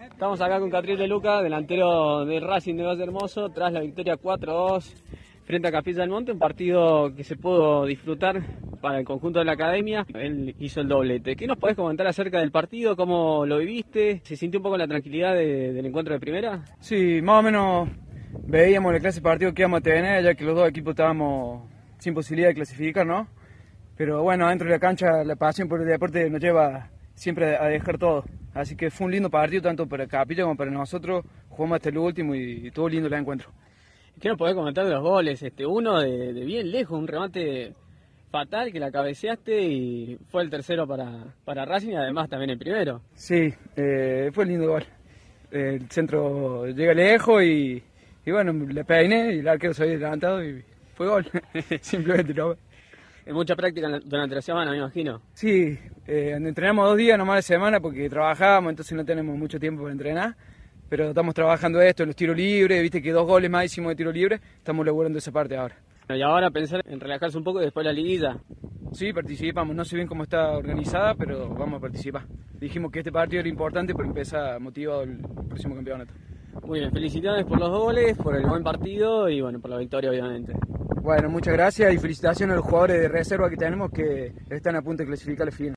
Estamos acá con Catriel de Luca, delantero del Racing de Valle Hermoso, tras la victoria 4-2 frente a Capilla del Monte, un partido que se pudo disfrutar para el conjunto de la academia. Él hizo el doblete. ¿Qué nos podés comentar acerca del partido? ¿Cómo lo viviste? ¿Se sintió un poco la tranquilidad del encuentro de primera? Sí, más o menos veíamos la clase de partido que íbamos a tener, ya que los dos equipos estábamos sin posibilidad de clasificar, ¿no? Pero bueno, dentro de la cancha la pasión por el deporte nos lleva siempre a dejar todo. Así que fue un lindo partido tanto para Capilla como para nosotros. Jugamos hasta el último y todo lindo el encuentro. ¿Qué nos podés comentar de los goles? Uno de bien lejos, un remate fatal que la cabeceaste y fue el tercero para Racing y además también el primero. Sí, fue un lindo gol. El centro llega lejos y bueno, le peiné y el arquero se había levantado y fue gol. Simplemente no. Es mucha práctica durante la semana, me imagino. Sí, entrenamos 2 días nomás de semana porque trabajábamos, entonces no tenemos mucho tiempo para entrenar. Pero estamos trabajando esto en los tiros libres, viste que 2 goles más hicimos de tiro libre, estamos laburando esa parte ahora. Y ahora pensar en relajarse un poco y después la liguilla. Sí, participamos, no sé bien cómo está organizada, pero vamos a participar. Dijimos que este partido era importante para empezar motivado el próximo campeonato. Muy bien, felicidades por los goles, por el buen partido y bueno, por la victoria obviamente. Bueno, muchas gracias y felicitaciones a los jugadores de reserva que tenemos que están a punto de clasificar al final.